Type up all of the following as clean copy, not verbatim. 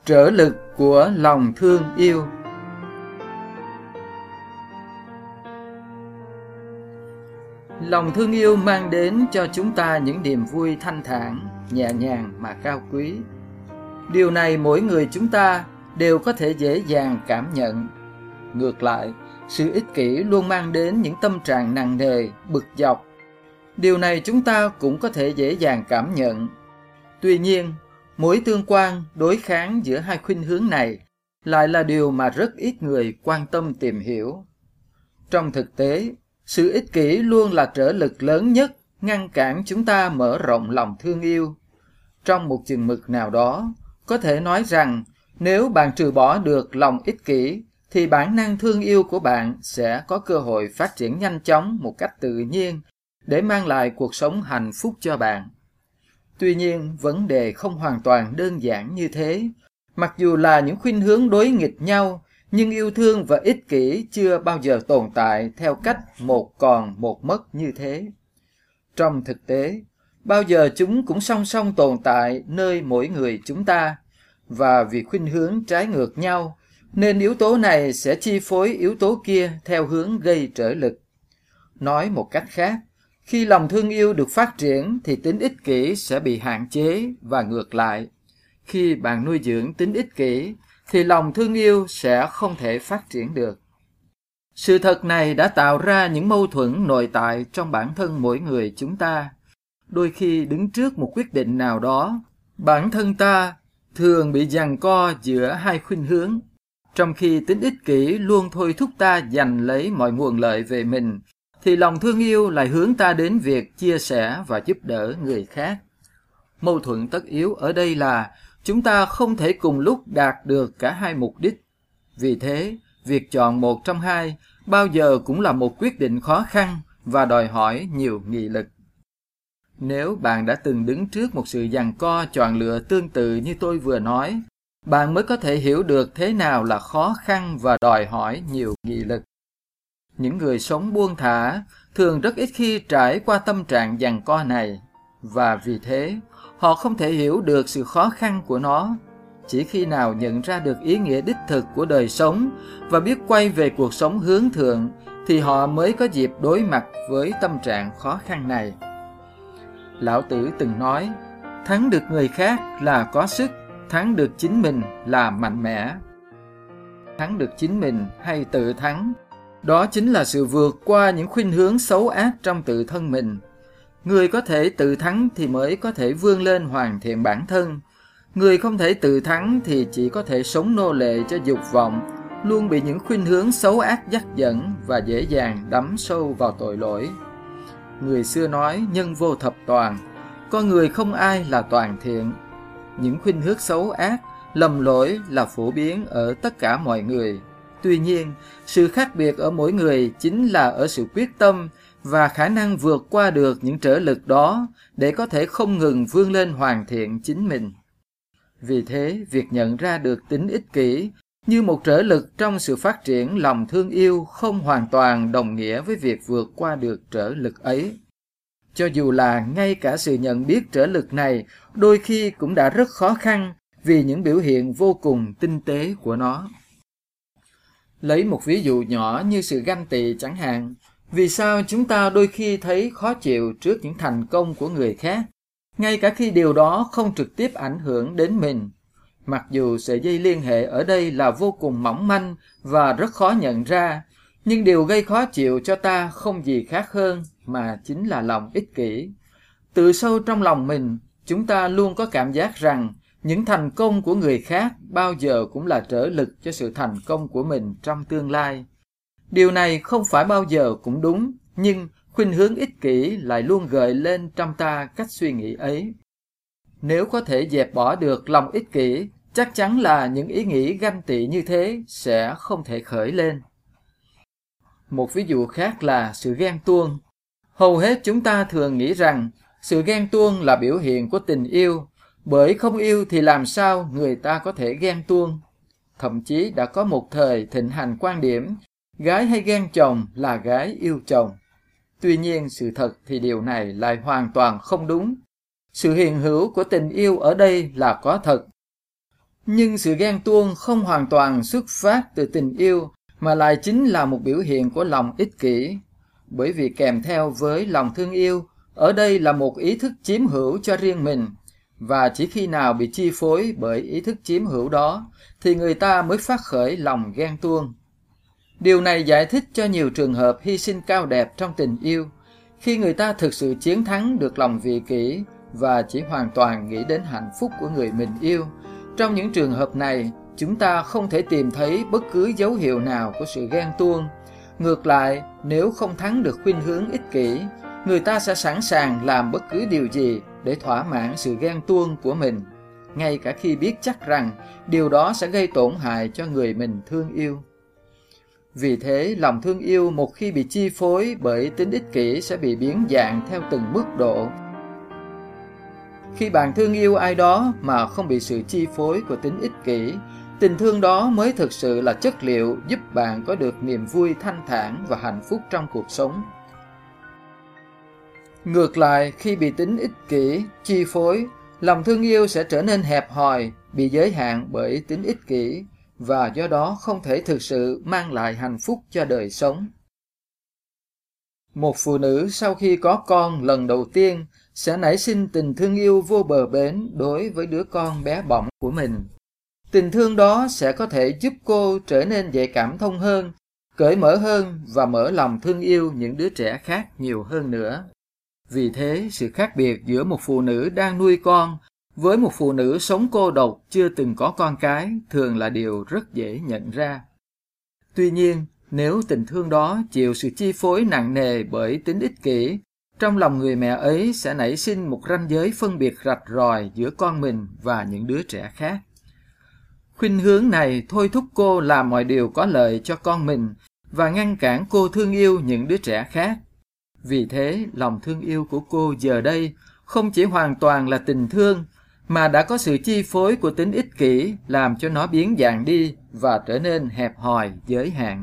Trở lực của lòng thương yêu. Lòng thương yêu mang đến cho chúng ta những niềm vui thanh thản, nhẹ nhàng mà cao quý. Điều này mỗi người chúng ta đều có thể dễ dàng cảm nhận. Ngược lại, sự ích kỷ luôn mang đến những tâm trạng nặng nề, bực dọc. Điều này chúng ta cũng có thể dễ dàng cảm nhận. Tuy nhiên, mối tương quan, đối kháng giữa hai khuynh hướng này lại là điều mà rất ít người quan tâm tìm hiểu. Trong thực tế, sự ích kỷ luôn là trở lực lớn nhất ngăn cản chúng ta mở rộng lòng thương yêu. Trong một chừng mực nào đó, có thể nói rằng nếu bạn trừ bỏ được lòng ích kỷ, thì bản năng thương yêu của bạn sẽ có cơ hội phát triển nhanh chóng một cách tự nhiên để mang lại cuộc sống hạnh phúc cho bạn. Tuy nhiên, vấn đề không hoàn toàn đơn giản như thế. Mặc dù là những khuynh hướng đối nghịch nhau, nhưng yêu thương và ích kỷ chưa bao giờ tồn tại theo cách một còn một mất như thế. Trong thực tế, bao giờ chúng cũng song song tồn tại nơi mỗi người chúng ta, và vì khuynh hướng trái ngược nhau, nên yếu tố này sẽ chi phối yếu tố kia theo hướng gây trở lực. Nói một cách khác, khi lòng thương yêu được phát triển thì tính ích kỷ sẽ bị hạn chế và ngược lại. Khi bạn nuôi dưỡng tính ích kỷ thì lòng thương yêu sẽ không thể phát triển được. Sự thật này đã tạo ra những mâu thuẫn nội tại trong bản thân mỗi người chúng ta. Đôi khi đứng trước một quyết định nào đó, bản thân ta thường bị giằng co giữa hai khuynh hướng, trong khi tính ích kỷ luôn thôi thúc ta giành lấy mọi nguồn lợi về mình, thì lòng thương yêu lại hướng ta đến việc chia sẻ và giúp đỡ người khác. Mâu thuẫn tất yếu ở đây là chúng ta không thể cùng lúc đạt được cả hai mục đích. Vì thế, việc chọn một trong hai bao giờ cũng là một quyết định khó khăn và đòi hỏi nhiều nghị lực. Nếu bạn đã từng đứng trước một sự giằng co chọn lựa tương tự như tôi vừa nói, bạn mới có thể hiểu được thế nào là khó khăn và đòi hỏi nhiều nghị lực. Những người sống buông thả thường rất ít khi trải qua tâm trạng giằng co này, và vì thế họ không thể hiểu được sự khó khăn của nó. Chỉ khi nào nhận ra được ý nghĩa đích thực của đời sống và biết quay về cuộc sống hướng thượng thì họ mới có dịp đối mặt với tâm trạng khó khăn này. Lão Tử từng nói, thắng được người khác là có sức, thắng được chính mình là mạnh mẽ. Thắng được chính mình hay tự thắng, đó chính là sự vượt qua những khuynh hướng xấu ác trong tự thân mình. Người có thể tự thắng thì mới có thể vươn lên hoàn thiện bản thân. Người không thể tự thắng thì chỉ có thể sống nô lệ cho dục vọng, luôn bị những khuynh hướng xấu ác dắt dẫn và dễ dàng đắm sâu vào tội lỗi. Người xưa nói nhân vô thập toàn, con người không ai là toàn thiện. Những khuynh hướng xấu ác, lầm lỗi là phổ biến ở tất cả mọi người. Tuy nhiên, sự khác biệt ở mỗi người chính là ở sự quyết tâm và khả năng vượt qua được những trở lực đó để có thể không ngừng vươn lên hoàn thiện chính mình. Vì thế, việc nhận ra được tính ích kỷ như một trở lực trong sự phát triển lòng thương yêu không hoàn toàn đồng nghĩa với việc vượt qua được trở lực ấy. Cho dù là ngay cả sự nhận biết trở lực này đôi khi cũng đã rất khó khăn vì những biểu hiện vô cùng tinh tế của nó. Lấy một ví dụ nhỏ như sự ganh tị chẳng hạn. Vì sao chúng ta đôi khi thấy khó chịu trước những thành công của người khác, ngay cả khi điều đó không trực tiếp ảnh hưởng đến mình? Mặc dù sợi dây liên hệ ở đây là vô cùng mỏng manh và rất khó nhận ra, nhưng điều gây khó chịu cho ta không gì khác hơn mà chính là lòng ích kỷ. Từ sâu trong lòng mình, chúng ta luôn có cảm giác rằng những thành công của người khác bao giờ cũng là trở lực cho sự thành công của mình trong tương lai. Điều này không phải bao giờ cũng đúng, nhưng khuynh hướng ích kỷ lại luôn gợi lên trong ta cách suy nghĩ ấy. Nếu có thể dẹp bỏ được lòng ích kỷ, chắc chắn là những ý nghĩ ganh tị như thế sẽ không thể khởi lên. Một ví dụ khác là sự ghen tuông. Hầu hết chúng ta thường nghĩ rằng sự ghen tuông là biểu hiện của tình yêu, bởi không yêu thì làm sao người ta có thể ghen tuông. Thậm chí đã có một thời thịnh hành quan điểm gái hay ghen chồng là gái yêu chồng. Tuy nhiên sự thật thì điều này lại hoàn toàn không đúng. Sự hiện hữu của tình yêu ở đây là có thật. Nhưng sự ghen tuông không hoàn toàn xuất phát từ tình yêu, mà lại chính là một biểu hiện của lòng ích kỷ. Bởi vì kèm theo với lòng thương yêu, ở đây là một ý thức chiếm hữu cho riêng mình, và chỉ khi nào bị chi phối bởi ý thức chiếm hữu đó, thì người ta mới phát khởi lòng ghen tuông. Điều này giải thích cho nhiều trường hợp hy sinh cao đẹp trong tình yêu, khi người ta thực sự chiến thắng được lòng vị kỷ và chỉ hoàn toàn nghĩ đến hạnh phúc của người mình yêu. Trong những trường hợp này, chúng ta không thể tìm thấy bất cứ dấu hiệu nào của sự ghen tuông. Ngược lại, nếu không thắng được khuynh hướng ích kỷ, người ta sẽ sẵn sàng làm bất cứ điều gì để thỏa mãn sự ghen tuông của mình, ngay cả khi biết chắc rằng điều đó sẽ gây tổn hại cho người mình thương yêu. Vì thế, lòng thương yêu một khi bị chi phối bởi tính ích kỷ sẽ bị biến dạng theo từng mức độ. Khi bạn thương yêu ai đó mà không bị sự chi phối của tính ích kỷ, tình thương đó mới thực sự là chất liệu giúp bạn có được niềm vui thanh thản và hạnh phúc trong cuộc sống. Ngược lại, khi bị tính ích kỷ chi phối, lòng thương yêu sẽ trở nên hẹp hòi, bị giới hạn bởi tính ích kỷ, và do đó không thể thực sự mang lại hạnh phúc cho đời sống. Một phụ nữ sau khi có con lần đầu tiên sẽ nảy sinh tình thương yêu vô bờ bến đối với đứa con bé bỏng của mình. Tình thương đó sẽ có thể giúp cô trở nên dễ cảm thông hơn, cởi mở hơn và mở lòng thương yêu những đứa trẻ khác nhiều hơn nữa. Vì thế, sự khác biệt giữa một phụ nữ đang nuôi con với một phụ nữ sống cô độc chưa từng có con cái thường là điều rất dễ nhận ra. Tuy nhiên, nếu tình thương đó chịu sự chi phối nặng nề bởi tính ích kỷ, trong lòng người mẹ ấy sẽ nảy sinh một ranh giới phân biệt rạch ròi giữa con mình và những đứa trẻ khác. Khuynh hướng này thôi thúc cô làm mọi điều có lợi cho con mình và ngăn cản cô thương yêu những đứa trẻ khác. Vì thế, lòng thương yêu của cô giờ đây không chỉ hoàn toàn là tình thương, mà đã có sự chi phối của tính ích kỷ làm cho nó biến dạng đi và trở nên hẹp hòi, giới hạn.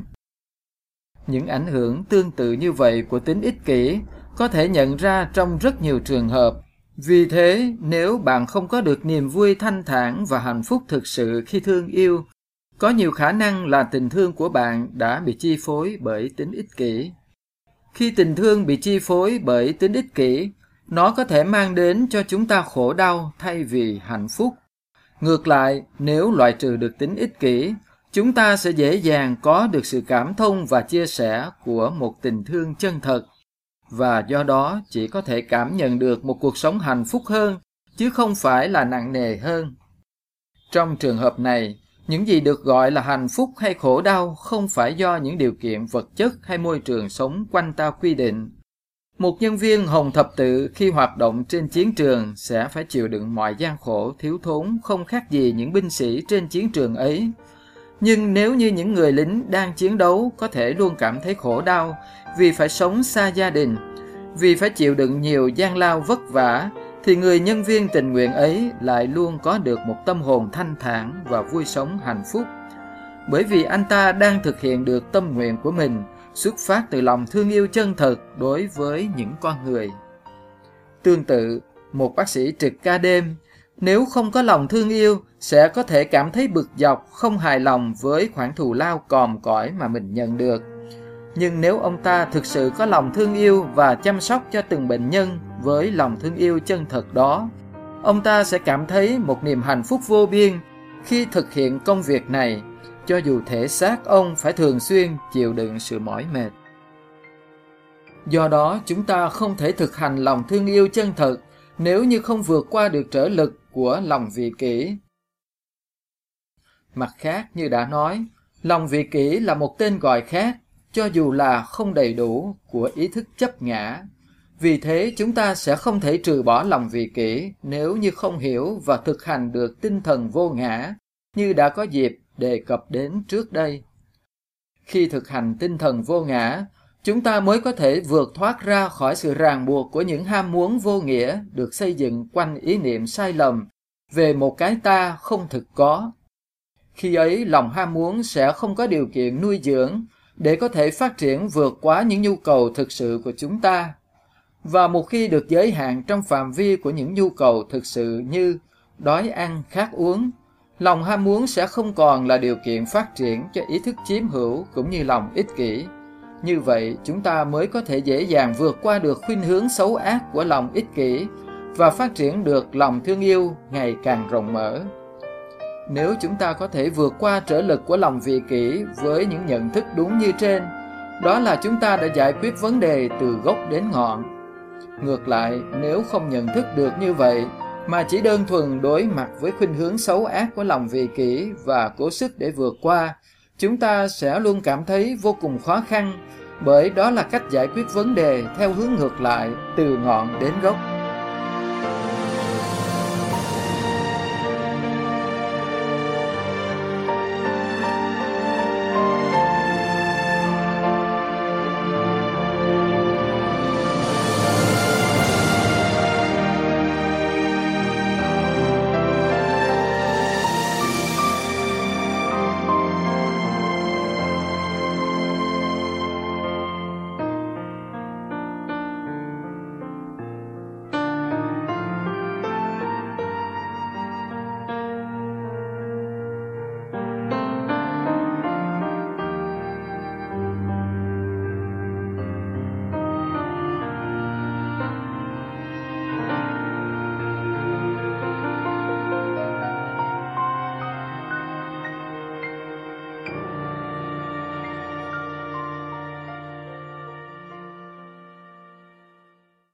Những ảnh hưởng tương tự như vậy của tính ích kỷ có thể nhận ra trong rất nhiều trường hợp. Vì thế, nếu bạn không có được niềm vui thanh thản và hạnh phúc thực sự khi thương yêu, có nhiều khả năng là tình thương của bạn đã bị chi phối bởi tính ích kỷ. Khi tình thương bị chi phối bởi tính ích kỷ, nó có thể mang đến cho chúng ta khổ đau thay vì hạnh phúc. Ngược lại, nếu loại trừ được tính ích kỷ, chúng ta sẽ dễ dàng có được sự cảm thông và chia sẻ của một tình thương chân thật, và do đó chỉ có thể cảm nhận được một cuộc sống hạnh phúc hơn, chứ không phải là nặng nề hơn. Trong trường hợp này, những gì được gọi là hạnh phúc hay khổ đau không phải do những điều kiện vật chất hay môi trường sống quanh ta quy định. Một nhân viên Hồng Thập Tự khi hoạt động trên chiến trường sẽ phải chịu đựng mọi gian khổ, thiếu thốn không khác gì những binh sĩ trên chiến trường ấy. Nhưng nếu như những người lính đang chiến đấu có thể luôn cảm thấy khổ đau vì phải sống xa gia đình, vì phải chịu đựng nhiều gian lao vất vả, thì người nhân viên tình nguyện ấy lại luôn có được một tâm hồn thanh thản và vui sống hạnh phúc. Bởi vì anh ta đang thực hiện được tâm nguyện của mình, xuất phát từ lòng thương yêu chân thật đối với những con người. Tương tự, một bác sĩ trực ca đêm, nếu không có lòng thương yêu, sẽ có thể cảm thấy bực dọc, không hài lòng với khoản thù lao còm cõi mà mình nhận được. Nhưng nếu ông ta thực sự có lòng thương yêu và chăm sóc cho từng bệnh nhân với lòng thương yêu chân thật đó, ông ta sẽ cảm thấy một niềm hạnh phúc vô biên khi thực hiện công việc này, cho dù thể xác ông phải thường xuyên chịu đựng sự mỏi mệt. Do đó, chúng ta không thể thực hành lòng thương yêu chân thật nếu như không vượt qua được trở lực của lòng vị kỷ. Mặt khác, như đã nói, lòng vị kỷ là một tên gọi khác, cho dù là không đầy đủ, của ý thức chấp ngã. Vì thế, chúng ta sẽ không thể trừ bỏ lòng vị kỷ nếu như không hiểu và thực hành được tinh thần vô ngã, như đã có dịp đề cập đến trước đây. Khi thực hành tinh thần vô ngã, chúng ta mới có thể vượt thoát ra khỏi sự ràng buộc của những ham muốn vô nghĩa được xây dựng quanh ý niệm sai lầm về một cái ta không thực có. Khi ấy, lòng ham muốn sẽ không có điều kiện nuôi dưỡng để có thể phát triển vượt quá những nhu cầu thực sự của chúng ta. Và một khi được giới hạn trong phạm vi của những nhu cầu thực sự như đói ăn, khát uống, Lòng ham muốn sẽ không còn là điều kiện phát triển cho ý thức chiếm hữu cũng như lòng ích kỷ. Như vậy, chúng ta mới có thể dễ dàng vượt qua được khuynh hướng xấu ác của lòng ích kỷ và phát triển được lòng thương yêu ngày càng rộng mở. Nếu chúng ta có thể vượt qua trở lực của lòng vị kỷ với những nhận thức đúng như trên, đó là chúng ta đã giải quyết vấn đề từ gốc đến ngọn. Ngược lại, nếu không nhận thức được như vậy, mà chỉ đơn thuần đối mặt với khuynh hướng xấu ác của lòng vị kỷ và cố sức để vượt qua, chúng ta sẽ luôn cảm thấy vô cùng khó khăn, bởi đó là cách giải quyết vấn đề theo hướng ngược lại, từ ngọn đến gốc.